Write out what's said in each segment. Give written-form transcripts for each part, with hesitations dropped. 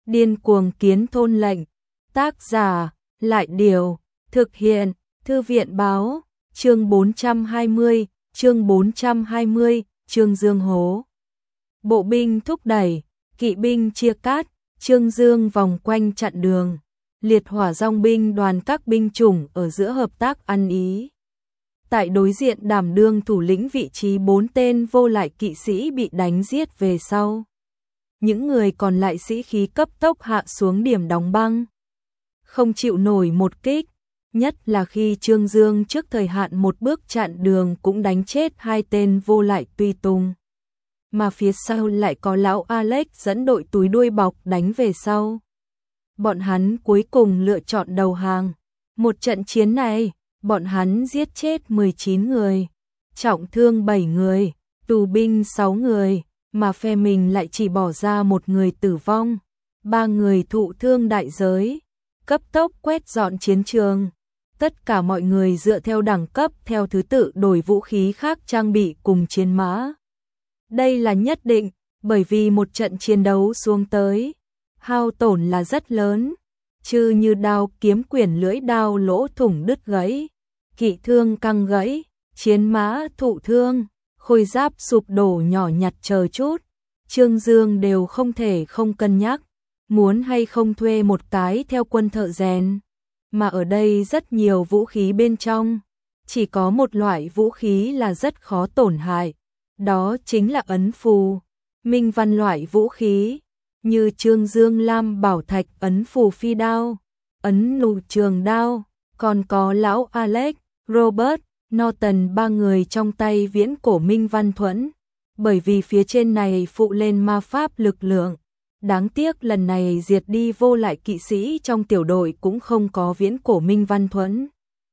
Điên cuồng kiến thôn lệnh. Tác giả, Lại Điều, thực hiện, Thư viện Báo, chương 420, Trương Dương hố. Bộ binh thúc đẩy, kỵ binh chia cát, Trương Dương vòng quanh chặn đường. Liệt hỏa dòng binh đoàn các binh chủng ở giữa hợp tác ăn ý. Tại đối diện đảm đương thủ lĩnh vị trí 4 tên vô lại kỵ sĩ bị đánh giết về sau. Những người còn lại sĩ khí cấp tốc hạ xuống điểm đóng băng. Không chịu nổi một kích, nhất là khi Trương Dương trước thời hạn một bước chặn đường cũng đánh chết 2 tên vô lại tùy tùng. Mà phía sau lại có lão Alex dẫn đội túi đuôi bọc đánh về sau. Bọn hắn cuối cùng lựa chọn đầu hàng. Một trận chiến này, bọn hắn giết chết 19 người, trọng thương 7 người, tù binh 6 người, mà phe mình lại chỉ bỏ ra 1 người tử vong, 3 người thụ thương đại giới. Cấp tốc quét dọn chiến trường. Tất cả mọi người dựa theo đẳng cấp theo thứ tự đổi vũ khí khác trang bị cùng chiến mã. Đây là nhất định, bởi vì một trận chiến đấu xuống tới, hao tổn là rất lớn, chứ như đao kiếm quyển lưỡi đao lỗ thủng đứt gãy, kỵ thương căng gãy, chiến mã thụ thương, khôi giáp sụp đổ nhỏ nhặt chờ chút, Trương Dương đều không thể không cân nhắc, muốn hay không thuê một cái theo quân thợ rèn. Mà ở đây rất nhiều vũ khí bên trong, chỉ có một loại vũ khí là rất khó tổn hại, đó chính là ấn phù, minh văn loại vũ khí, như Trương Dương Lam bảo thạch ấn phù phi đao, ấn nụ trường đao, còn có lão Alex, Robert, Norton 3 người trong tay viễn cổ minh văn thuẫn, bởi vì phía trên này phụ lên ma pháp lực lượng. Đáng tiếc lần này diệt đi vô lại kỵ sĩ trong tiểu đội cũng không có viễn cổ minh văn thuẫn.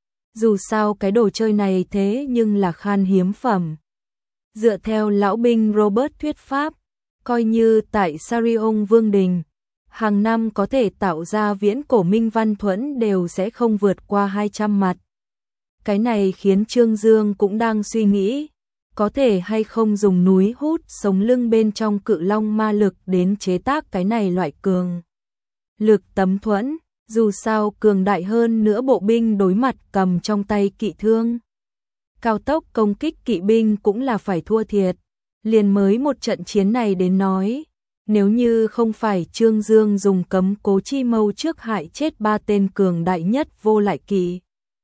Dù sao cái đồ chơi này thế nhưng là khan hiếm phẩm. Dựa theo lão binh Robert thuyết pháp, coi như tại Sarion Vương Đình, hàng năm có thể tạo ra viễn cổ minh văn thuẫn đều sẽ không vượt qua 200 mặt. Cái này khiến Trương Dương cũng đang suy nghĩ, có thể hay không dùng núi hút sống lưng bên trong cự long ma lực đến chế tác cái này loại cường lực tấm thuẫn, dù sao cường đại hơn nữa bộ binh đối mặt cầm trong tay kỵ thương. Cao tốc công kích kỵ binh cũng là phải thua thiệt, liền mới một trận chiến này đến nói, nếu như không phải Trương Dương dùng cấm cố chi mâu trước hại chết 3 tên cường đại nhất vô lại kỵ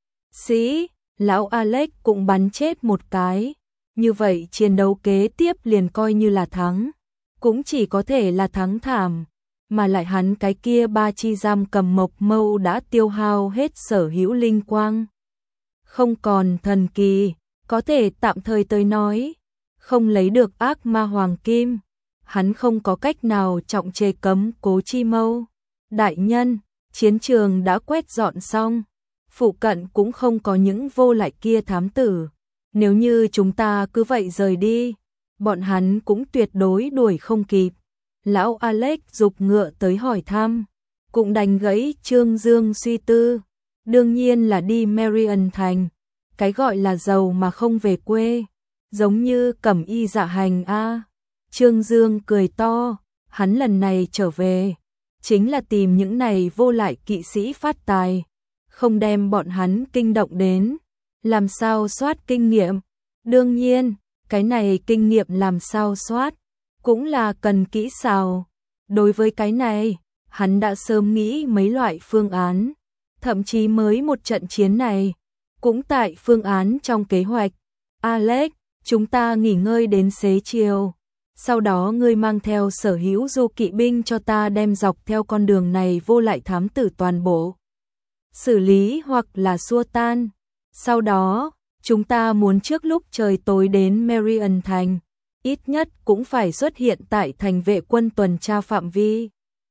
sĩ, lão Alex cũng bắn chết một cái. Như vậy chiến đấu kế tiếp liền coi như là thắng, cũng chỉ có thể là thắng thảm, mà lại hắn cái kia 3 chi giam cầm mộc mâu đã tiêu hao hết sở hữu linh quang. Không còn thần kỳ, có thể tạm thời tới nói, không lấy được ác ma hoàng kim, hắn không có cách nào trọng chế cấm cố chi mâu. Đại nhân, chiến trường đã quét dọn xong, phụ cận cũng không có những vô lại kia thám tử. Nếu như chúng ta cứ vậy rời đi, bọn hắn cũng tuyệt đối đuổi không kịp. Lão Alex giục ngựa tới hỏi thăm, cũng đánh gãy Trương Dương suy tư. Đương nhiên là đi Marion Thành, cái gọi là giàu mà không về quê, giống như cẩm y dạ hành a. Trương Dương cười to, hắn lần này trở về, chính là tìm những này vô lại kỵ sĩ phát tài, không đem bọn hắn kinh động đến. Làm sao soát kinh nghiệm? Đương nhiên, cái này kinh nghiệm làm sao soát, cũng là cần kỹ xảo. Đối với cái này, hắn đã sớm nghĩ mấy loại phương án, thậm chí mới một trận chiến này, cũng tại phương án trong kế hoạch. Alex, chúng ta nghỉ ngơi đến xế chiều, sau đó ngươi mang theo sở hữu du kỵ binh cho ta đem dọc theo con đường này vô lại thám tử toàn bộ. Xử lý hoặc là xua tan. Sau đó, chúng ta muốn trước lúc trời tối đến Marion Thành, ít nhất cũng phải xuất hiện tại thành vệ quân tuần tra phạm vi.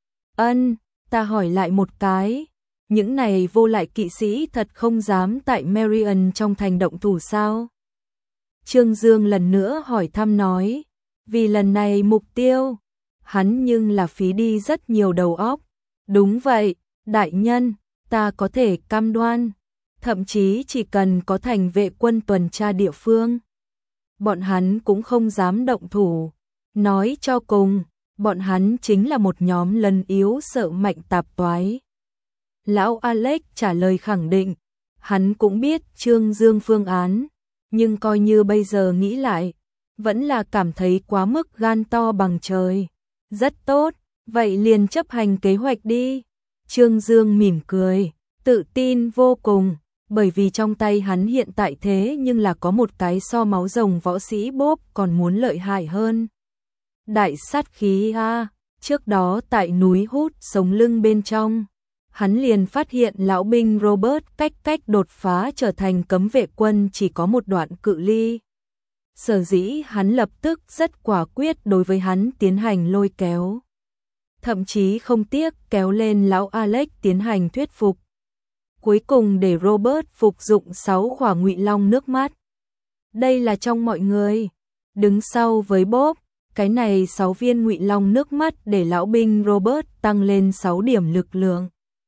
Ta hỏi lại một cái, những này vô lại kỵ sĩ thật không dám tại Marion trong thành động thủ sao? Trương Dương lần nữa hỏi thăm nói, vì lần này mục tiêu, hắn nhưng là phí đi rất nhiều đầu óc. Đúng vậy, đại nhân, ta có thể cam đoan. Thậm chí chỉ cần có thành vệ quân tuần tra địa phương, bọn hắn cũng không dám động thủ. Nói cho cùng, bọn hắn chính là một nhóm lân yếu sợ mạnh tạp toái. Lão Alex trả lời khẳng định, hắn cũng biết Trương Dương phương án, nhưng coi như bây giờ nghĩ lại, vẫn là cảm thấy quá mức gan to bằng trời. Rất tốt, vậy liền chấp hành kế hoạch đi. Trương Dương mỉm cười, tự tin vô cùng, bởi vì trong tay hắn hiện tại thế nhưng là có một cái so máu rồng võ sĩ bốp còn muốn lợi hại hơn. Đại sát khí a, trước đó tại núi hút sống lưng bên trong, hắn liền phát hiện lão binh Robert cách đột phá trở thành cấm vệ quân chỉ có một đoạn cự ly. Sở dĩ hắn lập tức rất quả quyết đối với hắn tiến hành lôi kéo. Thậm chí không tiếc kéo lên lão Alex tiến hành thuyết phục. Cuối cùng để Robert phục dụng 6 khỏa ngụy long nước mắt. Đây là trong mọi người. Đứng sau với Bob, cái này 6 viên ngụy long nước mắt để lão binh Robert tăng lên 6 điểm lực lượng.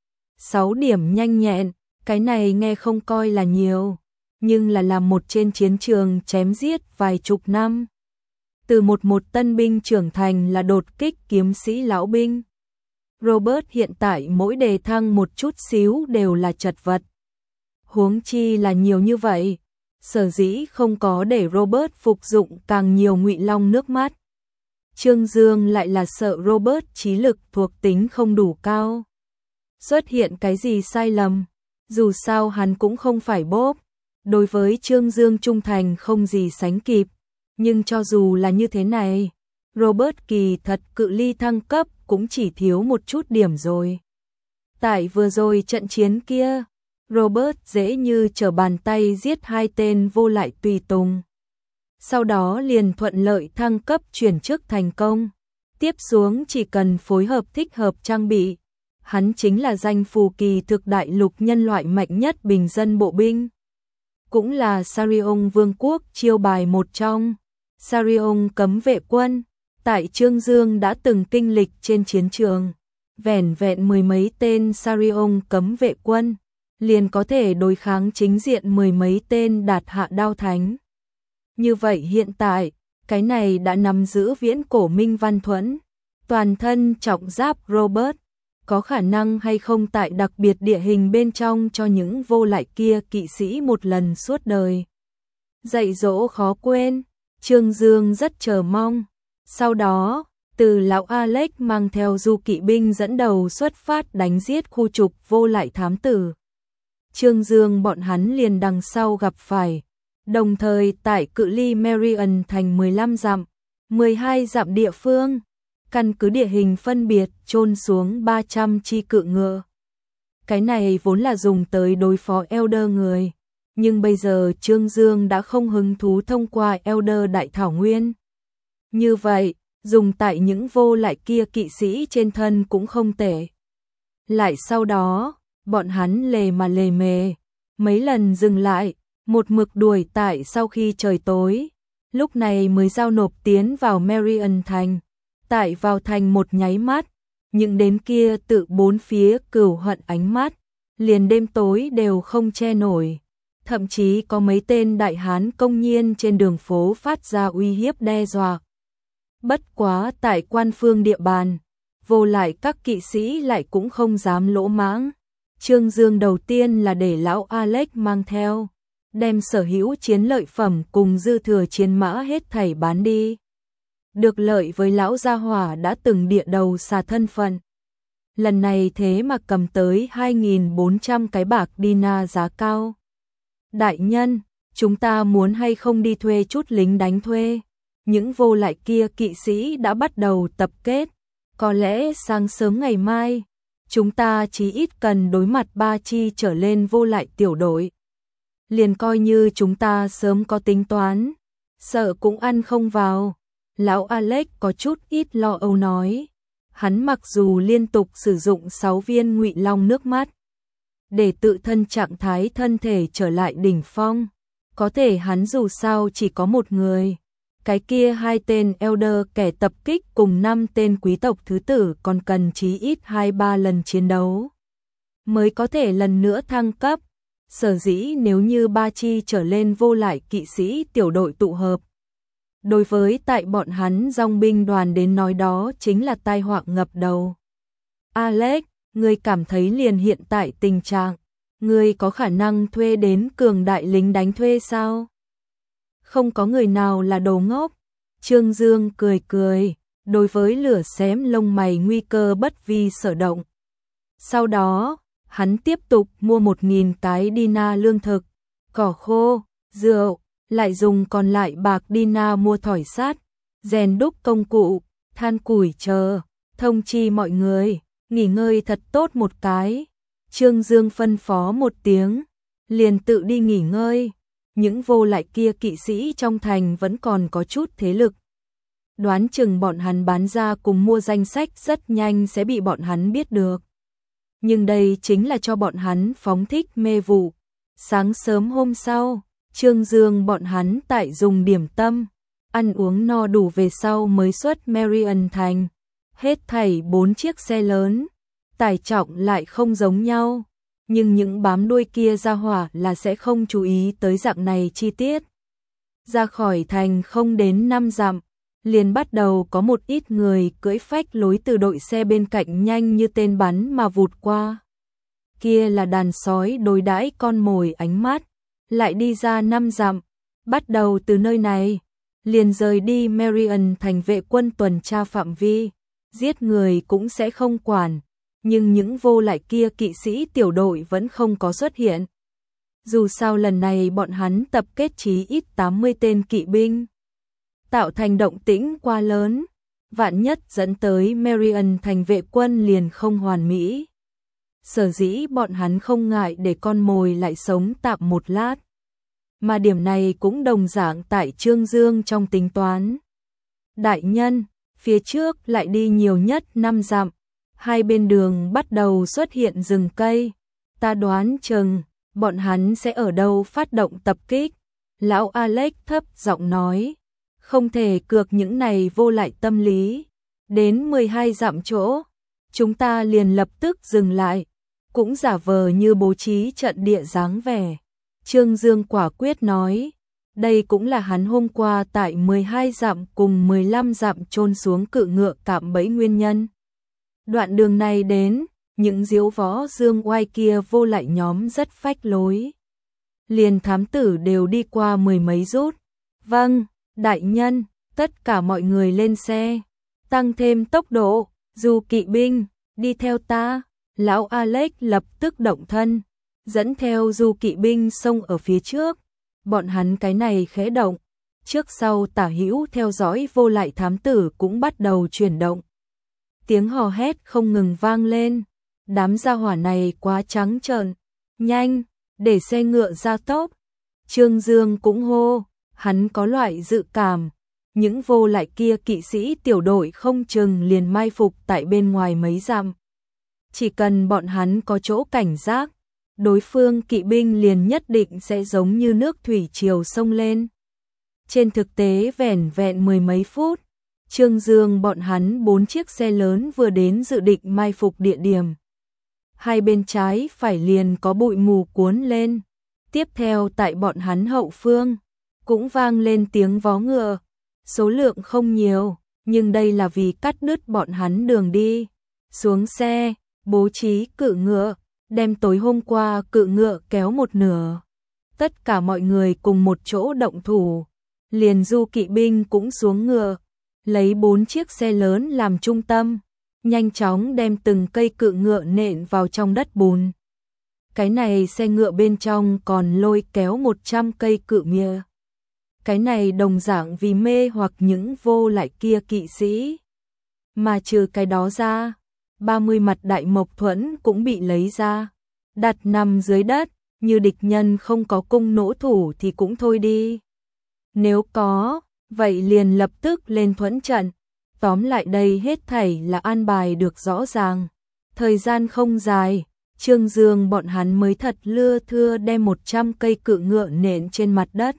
6 điểm nhanh nhẹn, cái này nghe không coi là nhiều, nhưng là làm một trên chiến trường chém giết vài chục năm. Từ một tân binh trưởng thành là đột kích kiếm sĩ lão binh. Robert hiện tại mỗi đề thăng một chút xíu đều là chật vật. Huống chi là nhiều như vậy, sở dĩ không có để Robert phục dụng càng nhiều ngụy long nước mắt. Trương Dương lại là sợ Robert trí lực thuộc tính không đủ cao. Xuất hiện cái gì sai lầm, dù sao hắn cũng không phải Bob, đối với Trương Dương trung thành không gì sánh kịp, nhưng cho dù là như thế này, Robert kỳ thật cự ly thăng cấp cũng chỉ thiếu một chút điểm rồi. Tại vừa rồi trận chiến kia, Robert dễ như trở bàn tay giết 2 tên vô lại tùy tùng. Sau đó liền thuận lợi thăng cấp chuyển chức thành công. Tiếp xuống chỉ cần phối hợp thích hợp trang bị, hắn chính là danh phù kỳ thực đại lục nhân loại mạnh nhất bình dân bộ binh. Cũng là Sarion Vương quốc chiêu bài một trong. Sarion cấm vệ quân, tại Trương Dương đã từng kinh lịch trên chiến trường. Vẻn vẹn mười mấy tên Sarion cấm vệ quân, liền có thể đối kháng chính diện mười mấy tên đạt hạ đao thánh. Như vậy hiện tại, cái này đã nắm giữ viễn cổ Minh Văn Thuẫn, toàn thân trọng giáp Robert, có khả năng hay không tại đặc biệt địa hình bên trong cho những vô lại kia kỵ sĩ một lần suốt đời. Dạy dỗ khó quên, Trương Dương rất chờ mong. Sau đó, từ lão Alex mang theo du kỵ binh dẫn đầu xuất phát đánh giết khu trục vô lại thám tử. Trương Dương bọn hắn liền đằng sau gặp phải, đồng thời tại cự ly Marion thành 15 dặm, 12 dặm địa phương, căn cứ địa hình phân biệt chôn xuống 300 chi cự ngựa. Cái này vốn là dùng tới đối phó Elder người, nhưng bây giờ Trương Dương đã không hứng thú thông qua Elder Đại Thảo Nguyên. Như vậy, dùng tại những vô lại kia kỵ sĩ trên thân cũng không tệ. Lại sau đó, bọn hắn lề mề, mấy lần dừng lại, một mực đuổi tại sau khi trời tối, lúc này mới giao nộp tiến vào Marion thành. Tại vào thành một nháy mắt, những đến kia tự bốn phía cửu hận ánh mắt, liền đêm tối đều không che nổi. Thậm chí có mấy tên đại hán công nhiên trên đường phố phát ra uy hiếp đe dọa. Bất quá tại quan phương địa bàn, vô lại các kỵ sĩ lại cũng không dám lỗ mãng. Trương Dương đầu tiên là để lão Alex mang theo, đem sở hữu chiến lợi phẩm cùng dư thừa chiến mã hết thảy bán đi. Được lợi với lão gia hỏa đã từng địa đầu xà thân phận. Lần này thế mà cầm tới 2.400 cái bạc dinar giá cao. Đại nhân, chúng ta muốn hay không đi thuê chút lính đánh thuê? Những vô lại kia kỵ sĩ đã bắt đầu tập kết. Có lẽ sáng sớm ngày mai, chúng ta chỉ ít cần đối mặt 3 chi trở lên vô lại tiểu đội. Liền coi như chúng ta sớm có tính toán, sợ cũng ăn không vào. Lão Alex có chút ít lo âu nói. Hắn mặc dù liên tục sử dụng 6 viên ngụy long nước mắt để tự thân trạng thái thân thể trở lại đỉnh phong, có thể hắn dù sao chỉ có một người. Cái kia 2 tên Elder kẻ tập kích cùng 5 tên quý tộc thứ tử còn cần chí ít 2-3 lần chiến đấu mới có thể lần nữa thăng cấp. Sở dĩ nếu như 3 chi trở lên vô lại kỵ sĩ tiểu đội tụ hợp, Đối với tại bọn hắn dòng binh đoàn đến nói đó chính là tai họa ngập đầu. Alex, ngươi cảm thấy liền hiện tại tình trạng, ngươi có khả năng thuê đến cường đại lính đánh thuê sao? Không có người nào là đồ ngốc. Trương Dương cười cười, đối với lửa xém lông mày nguy cơ bất vi sở động. Sau đó, hắn tiếp tục mua 1.000 cái dinar lương thực, cỏ khô, rượu, lại dùng còn lại bạc dinar mua thỏi sắt, rèn đúc công cụ, than củi chờ, thông chi mọi người, nghỉ ngơi thật tốt một cái. Trương Dương phân phó một tiếng, liền tự đi nghỉ ngơi. Những vô lại kia kỵ sĩ trong thành vẫn còn có chút thế lực. Đoán chừng bọn hắn bán ra cùng mua danh sách rất nhanh sẽ bị bọn hắn biết được. Nhưng đây chính là cho bọn hắn phóng thích mê vụ. Sáng sớm hôm sau, Trương Dương bọn hắn tại dùng điểm tâm, ăn uống no đủ về sau mới xuất Marion thành. Hết thảy 4 chiếc xe lớn, tải trọng lại không giống nhau. Nhưng những bám đuôi kia ra hỏa là sẽ không chú ý tới dạng này chi tiết. Ra khỏi thành không đến 5 dặm, liền bắt đầu có một ít người cưỡi phách lối từ đội xe bên cạnh nhanh như tên bắn mà vụt qua. Kia là đàn sói đối đãi con mồi ánh mắt, lại đi ra 5 dặm, bắt đầu từ nơi này, liền rời đi Marion thành vệ quân tuần tra phạm vi, giết người cũng sẽ không quản. Nhưng những vô lại kia kỵ sĩ tiểu đội vẫn không có xuất hiện. Dù sao lần này bọn hắn tập kết chí ít 80 tên kỵ binh, tạo thành động tĩnh quá lớn, vạn nhất dẫn tới Marion thành vệ quân liền không hoàn mỹ. Sở dĩ bọn hắn không ngại để con mồi lại sống tạm một lát. Mà điểm này cũng đồng dạng tại Trương Dương trong tính toán. Đại nhân, phía trước lại đi nhiều nhất 5 dặm. Hai bên đường bắt đầu xuất hiện rừng cây, ta đoán chừng bọn hắn sẽ ở đâu phát động tập kích. Lão Alex thấp giọng nói, không thể cược những này vô lại tâm lý. Đến 12 dặm chỗ, chúng ta liền lập tức dừng lại, cũng giả vờ như bố trí trận địa dáng vẻ. Trương Dương quả quyết nói, đây cũng là hắn hôm qua tại 12 dặm cùng 15 dặm chôn xuống cự ngựa cạm bẫy nguyên nhân. Đoạn đường này đến, những diếu võ dương oai kia vô lại nhóm rất phách lối. Liền thám tử đều đi qua 10 mấy rút. Vâng, đại nhân, tất cả mọi người lên xe, tăng thêm tốc độ, dù kỵ binh, đi theo ta. Lão Alex lập tức động thân, dẫn theo dù kỵ binh xông ở phía trước. Bọn hắn cái này khẽ động, trước sau tả hữu theo dõi vô lại thám tử cũng bắt đầu chuyển động. Tiếng hò hét không ngừng vang lên, đám gia hỏa này quá trắng trợn, nhanh, để xe ngựa ra tốc. Trương Dương cũng hô, hắn có loại dự cảm, những vô lại kia kỵ sĩ tiểu đội không chừng liền mai phục tại bên ngoài mấy dặm. Chỉ cần bọn hắn có chỗ cảnh giác, đối phương kỵ binh liền nhất định sẽ giống như nước thủy triều sông lên. Trên thực tế vẻn vẹn 10 mấy phút, Trương Dương bọn hắn 4 chiếc xe lớn vừa đến dự định mai phục địa điểm. Hai bên trái phải liền có bụi mù cuốn lên. Tiếp theo tại bọn hắn hậu phương, cũng vang lên tiếng vó ngựa. Số lượng không nhiều, nhưng đây là vì cắt đứt bọn hắn đường đi. Xuống xe, bố trí cự ngựa, đem tối hôm qua cự ngựa kéo một nửa. Tất cả mọi người cùng một chỗ động thủ, liền du kỵ binh cũng xuống ngựa. Lấy 4 chiếc xe lớn làm trung tâm, nhanh chóng đem từng cây cự ngựa nện vào trong đất bùn. Cái này xe ngựa bên trong còn lôi kéo 100 cây cự mia. Cái này đồng dạng vì mê hoặc những vô lại kia kỵ sĩ. Mà trừ cái đó ra, 30 mặt đại mộc thuẫn cũng bị lấy ra, đặt nằm dưới đất, như địch nhân không có cung nỗ thủ thì cũng thôi đi. Nếu có, vậy liền lập tức lên thuẫn trận. Tóm lại đây hết thảy là an bài được rõ ràng. Thời gian không dài, Trương Dương bọn hắn mới thật lưa thưa đem 100 cây cự ngựa nện trên mặt đất.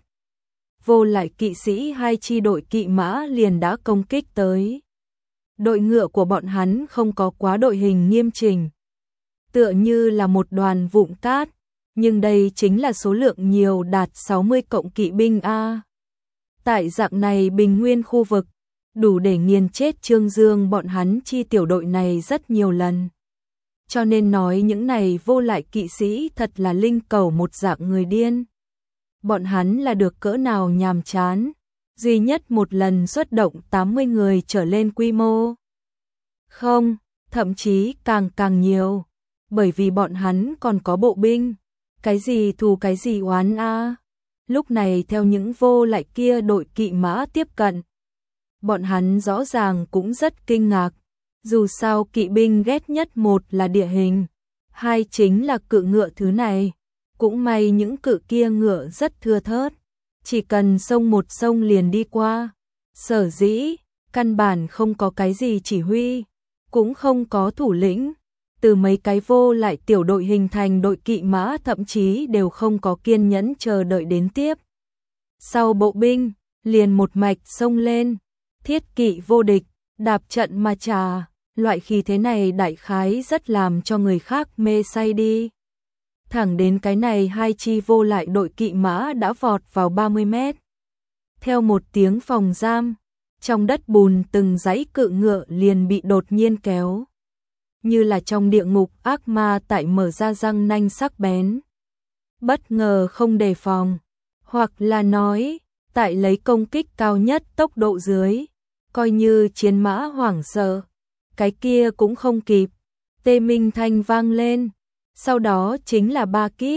Vô lại kỵ sĩ hai chi đội kỵ mã liền đã công kích tới. Đội ngựa của bọn hắn không có quá đội hình nghiêm chỉnh, tựa như là một đoàn vụn cát, nhưng đây chính là số lượng nhiều đạt 60 cộng kỵ binh A. Tại dạng này bình nguyên khu vực, đủ để nghiền chết Trương Dương bọn hắn chi tiểu đội này rất nhiều lần. Cho nên nói những này vô lại kỵ sĩ thật là linh cẩu một dạng người điên. Bọn hắn là được cỡ nào nhàm chán, duy nhất một lần xuất động 80 người trở lên quy mô. Không, thậm chí càng nhiều, bởi vì bọn hắn còn có bộ binh, cái gì thù cái gì oán a. Lúc này theo những vô lại kia đội kỵ mã tiếp cận, bọn hắn rõ ràng cũng rất kinh ngạc, dù sao kỵ binh ghét nhất một là địa hình, hai chính là cự ngựa thứ này, cũng may những cự kia ngựa rất thưa thớt, chỉ cần sông một sông liền đi qua, sở dĩ, căn bản không có cái gì chỉ huy, cũng không có thủ lĩnh, từ mấy cái vô lại tiểu đội hình thành đội kỵ mã thậm chí đều không có kiên nhẫn chờ đợi đến tiếp. Sau bộ binh, liền một mạch xông lên, thiết kỵ vô địch, đạp trận mà trà, loại khí thế này đại khái rất làm cho người khác mê say đi. Thẳng đến cái này hai chi vô lại đội kỵ mã đã vọt vào 30 mét. Theo một tiếng phòng giam, trong đất bùn từng dãy cự ngựa liền bị đột nhiên kéo. Như là trong địa ngục ác ma tại mở ra răng nanh sắc bén. Bất ngờ không đề phòng, hoặc là nói, tại lấy công kích cao nhất tốc độ dưới, coi như chiến mã hoảng sợ, cái kia cũng không kịp. Tê minh thanh vang lên, sau đó chính là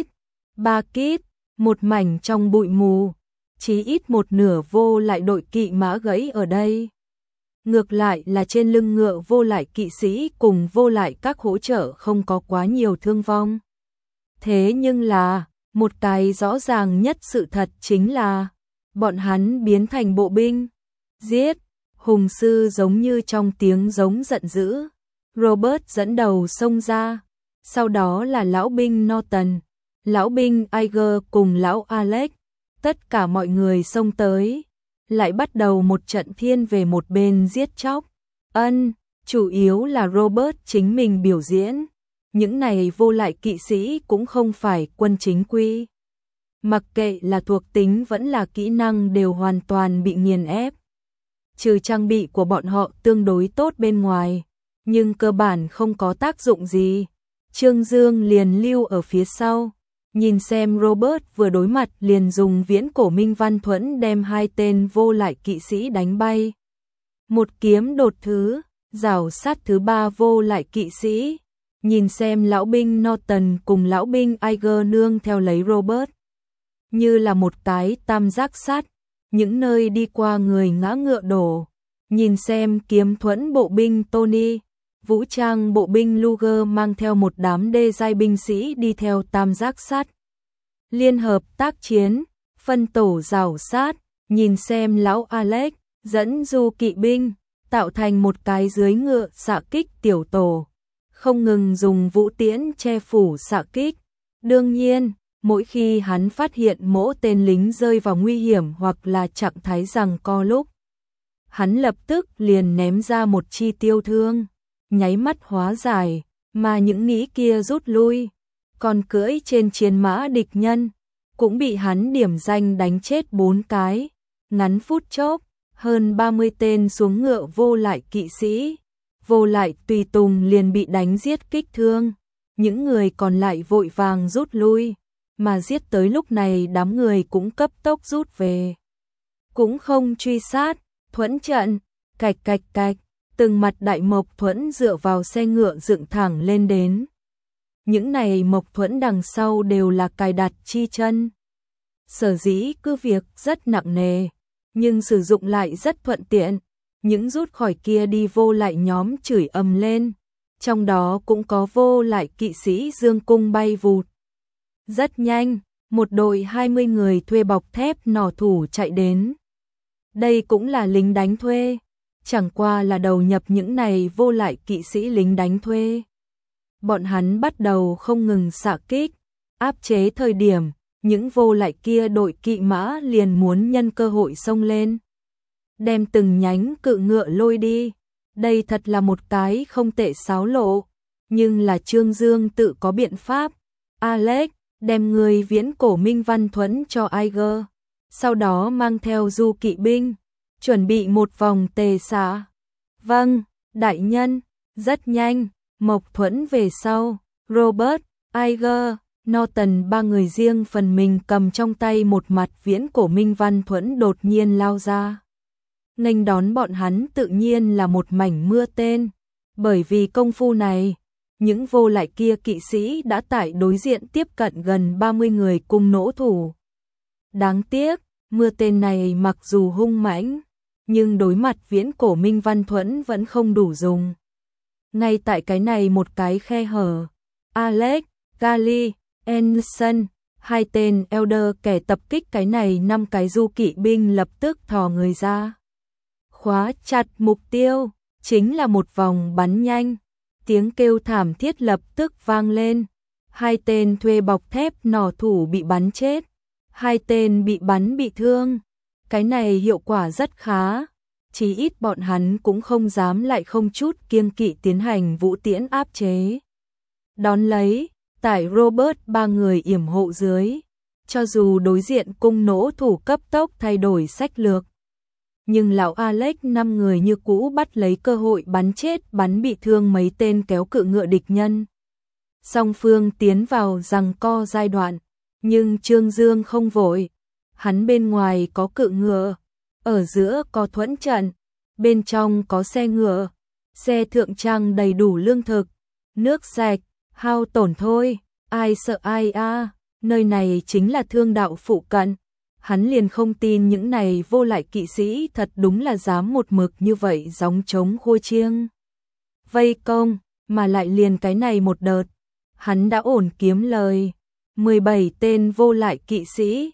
ba kít, một mảnh trong bụi mù, chí ít một nửa vô lại đội kỵ mã gãy ở đây. Ngược lại là trên lưng ngựa vô lại kỵ sĩ cùng vô lại các hỗ trợ không có quá nhiều thương vong. Thế nhưng là, một cái rõ ràng nhất sự thật chính là, bọn hắn biến thành bộ binh. Giết, hùng sư giống như trong tiếng giống giận dữ. Robert dẫn đầu xông ra, sau đó là lão binh Norton, lão binh Iger cùng lão Alex, tất cả mọi người xông tới. Lại bắt đầu một trận thiên về một bên giết chóc. Chủ yếu là Robert chính mình biểu diễn. Những này vô lại kỵ sĩ cũng không phải quân chính quy. Mặc kệ là thuộc tính vẫn là kỹ năng đều hoàn toàn bị nghiền ép. Trừ trang bị của bọn họ tương đối tốt bên ngoài, nhưng cơ bản không có tác dụng gì. Trương Dương liền lưu ở phía sau. Nhìn xem Robert vừa đối mặt liền dùng viễn cổ minh văn thuẫn đem hai tên vô lại kỵ sĩ đánh bay. Một kiếm đột thứ, rào sát thứ ba vô lại kỵ sĩ. Nhìn xem lão binh Norton cùng lão binh Iger nương theo lấy Robert. Như là một cái tam giác sắt, những nơi đi qua người ngã ngựa đổ. Nhìn xem kiếm thuẫn bộ binh Tony, vũ trang bộ binh Luger mang theo một đám đê giai binh sĩ đi theo tam giác sắt. Liên hợp tác chiến, phân tổ rào sát, nhìn xem lão Alex dẫn du kỵ binh, tạo thành một cái dưới ngựa xạ kích tiểu tổ, không ngừng dùng vũ tiễn che phủ xạ kích. Đương nhiên, mỗi khi hắn phát hiện mỗi tên lính rơi vào nguy hiểm hoặc là trạng thái giằng co lúc, hắn lập tức liền ném ra một chi tiêu thương, nháy mắt hóa giải, mà những nghĩ kia rút lui. Còn cưỡi trên chiến mã địch nhân, cũng bị hắn điểm danh đánh chết 4 cái. Ngắn phút chốc, hơn 30 tên xuống ngựa vô lại kỵ sĩ, vô lại tùy tùng liền bị đánh giết kích thương. Những người còn lại vội vàng rút lui, mà giết tới lúc này đám người cũng cấp tốc rút về. Cũng không truy sát, thuẫn trận, cạch cạch cạch, từng mặt đại mộc thuẫn dựa vào xe ngựa dựng thẳng lên đến. Những này mộc thuẫn đằng sau đều là cài đặt chi chân. Sở dĩ cứ việc rất nặng nề, nhưng sử dụng lại rất thuận tiện. Những rút khỏi kia đi vô lại nhóm chửi ầm lên, trong đó cũng có vô lại kỵ sĩ dương cung bay vụt. Rất nhanh, một đội 20 người thuê bọc thép nỏ thủ chạy đến. Đây cũng là lính đánh thuê, chẳng qua là đầu nhập những này vô lại kỵ sĩ lính đánh thuê. Bọn hắn bắt đầu không ngừng xạ kích, áp chế thời điểm, những vô lại kia đội kỵ mã liền muốn nhân cơ hội xông lên, đem từng nhánh cự ngựa lôi đi. Đây thật là một cái không tệ xáo lộ, nhưng là Trương Dương tự có biện pháp. Alex, đem người viễn cổ minh văn thuẫn cho Iger. sau đó mang theo du kỵ binh, chuẩn bị một vòng tề xạ. Vâng, đại nhân, rất nhanh, Mộc Thuẫn về sau, Robert, Iger, Norton ba người riêng phần mình cầm trong tay một mặt viễn cổ Minh Văn Thuẫn đột nhiên lao ra. Nghênh đón bọn hắn tự nhiên là một mảnh mưa tên, bởi vì công phu này, những vô lại kia kỵ sĩ đã tại đối diện tiếp cận gần 30 người cùng nỗ thủ. Đáng tiếc, mưa tên này mặc dù hung mãnh, nhưng đối mặt viễn cổ Minh Văn Thuẫn vẫn không đủ dùng. Ngay tại cái này một cái khe hở, Alex, Gali, Anderson, hai tên Elder kẻ tập kích cái này 5 cái du kỵ binh lập tức thò người ra. Khóa chặt mục tiêu, chính là một vòng bắn nhanh. Tiếng kêu thảm thiết lập tức vang lên. Hai tên thuê bọc thép nỏ thủ bị bắn chết. Hai tên bị bắn bị thương. Cái này hiệu quả rất khá. Chí ít bọn hắn cũng không dám lại không chút kiêng kỵ tiến hành vũ tiễn áp chế. Đón lấy, tại Robert ba người yểm hộ dưới. Cho dù đối diện cung nỗ thủ cấp tốc thay đổi sách lược, nhưng lão Alex 5 người như cũ bắt lấy cơ hội bắn chết bắn bị thương mấy tên kéo cự ngựa địch nhân. Song phương tiến vào giằng co giai đoạn, nhưng Trương Dương không vội. Hắn bên ngoài có cự ngựa, ở giữa có thuẫn trận, bên trong có xe ngựa, xe thượng trang đầy đủ lương thực, nước sạch, hao tổn thôi, ai sợ ai a, nơi này chính là thương đạo phụ cận. Hắn liền không tin những này vô lại kỵ sĩ thật đúng là dám một mực như vậy gióng trống khua chiêng. Vây công, mà lại liền cái này một đợt. Hắn đã ổn kiếm lời. 17 tên vô lại kỵ sĩ,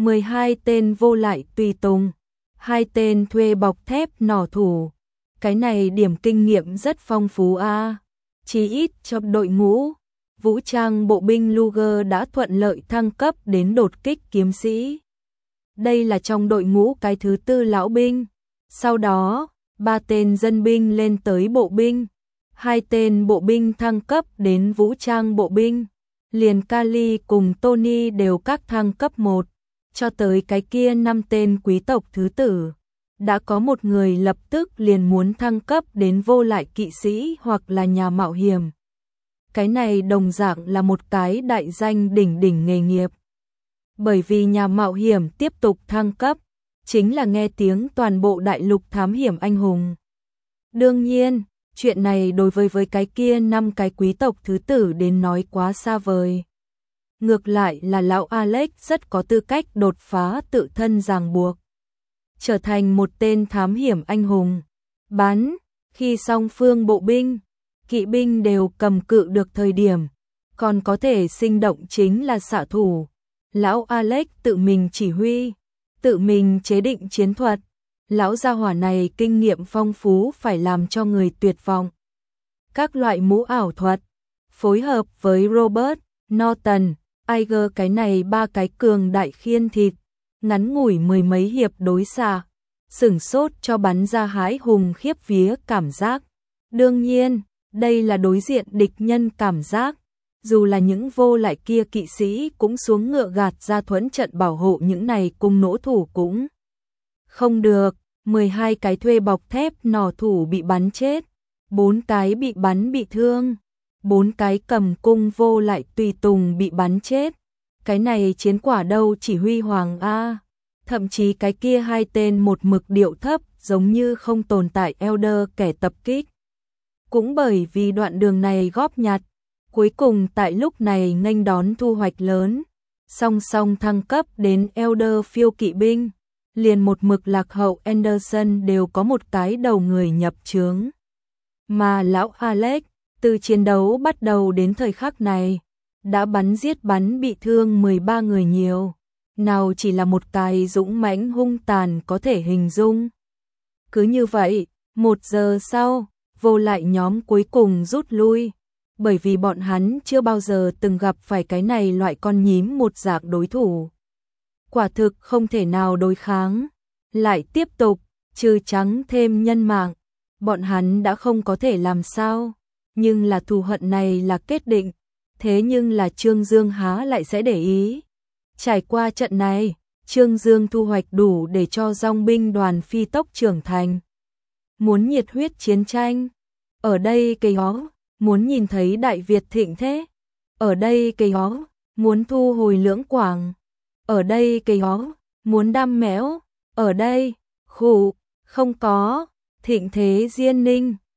12 tên vô lại tùy tùng, 2 tên thuê bọc thép nỏ thủ. Cái này điểm kinh nghiệm rất phong phú a. Chỉ ít cho đội ngũ, vũ trang bộ binh Luger đã thuận lợi thăng cấp đến đột kích kiếm sĩ. Đây là trong đội ngũ cái thứ 4 lão binh. Sau đó, 3 tên dân binh lên tới bộ binh. 2 tên bộ binh thăng cấp đến vũ trang bộ binh. Liền Kali cùng Tony đều các thăng cấp 1. Cho tới cái kia 5 tên quý tộc thứ tử. Đã có một người lập tức liền muốn thăng cấp đến vô lại kỵ sĩ hoặc là nhà mạo hiểm. Cái này đồng dạng là một cái đại danh đỉnh đỉnh nghề nghiệp. Bởi vì nhà mạo hiểm tiếp tục thăng cấp, chính là nghe tiếng toàn bộ đại lục thám hiểm anh hùng. Đương nhiên, chuyện này đối với cái kia 5 cái quý tộc thứ tử đến nói quá xa vời. Ngược lại là lão Alex rất có tư cách đột phá tự thân ràng buộc, trở thành một tên thám hiểm anh hùng. Bắn, khi song phương bộ binh, kỵ binh đều cầm cự được thời điểm, còn có thể sinh động chính là xạ thủ. Lão Alex tự mình chỉ huy, tự mình chế định chiến thuật. Lão gia hỏa này kinh nghiệm phong phú phải làm cho người tuyệt vọng. Các loại mũ ảo thuật, phối hợp với Robert, Norton, Iger cái này 3 cái cường đại khiên thịt, ngắn ngủi 10 mấy hiệp đối xạ, sửng sốt cho bắn ra hãi hùng khiếp vía cảm giác. Đương nhiên, đây là đối diện địch nhân cảm giác. Dù là những vô lại kia kỵ sĩ cũng xuống ngựa gạt ra thuẫn trận bảo hộ những này cung nỗ thủ cũng không được. 12 cái thuê bọc thép nỏ thủ bị bắn chết, 4 cái bị bắn bị thương, 4 cái cầm cung vô lại tùy tùng bị bắn chết. Cái này chiến quả đâu chỉ huy hoàng a. Thậm chí cái kia 2 tên một mực điệu thấp giống như không tồn tại Elder kẻ tập kích. Cũng bởi vì đoạn đường này góp nhặt, cuối cùng tại lúc này nghênh đón thu hoạch lớn, song song thăng cấp đến Elder phiêu kỵ binh, liền một mực lạc hậu Anderson đều có một cái đầu người nhập chướng. Mà lão Alex, từ chiến đấu bắt đầu đến thời khắc này, đã bắn giết bắn bị thương 13 người nhiều, nào chỉ là một cái dũng mãnh hung tàn có thể hình dung. Cứ như vậy, 1 giờ sau, vô lại nhóm cuối cùng rút lui. Bởi vì bọn hắn chưa bao giờ từng gặp phải cái này loại con nhím một dạng đối thủ. Quả thực không thể nào đối kháng. Lại tiếp tục, trừ trắng thêm nhân mạng. Bọn hắn đã không có thể làm sao. Nhưng là thù hận này là kết định. Thế nhưng là Trương Dương há lại sẽ để ý. Trải qua trận này, Trương Dương thu hoạch đủ để cho dòng binh đoàn phi tốc trưởng thành. Muốn nhiệt huyết chiến tranh, ở đây cây hó, muốn nhìn thấy Đại Việt thịnh thế, ở đây cây hó, muốn thu hồi Lưỡng Quảng, ở đây cây hó, muốn đam mẽo, ở đây, khủ, không có, thịnh thế Diên Ninh.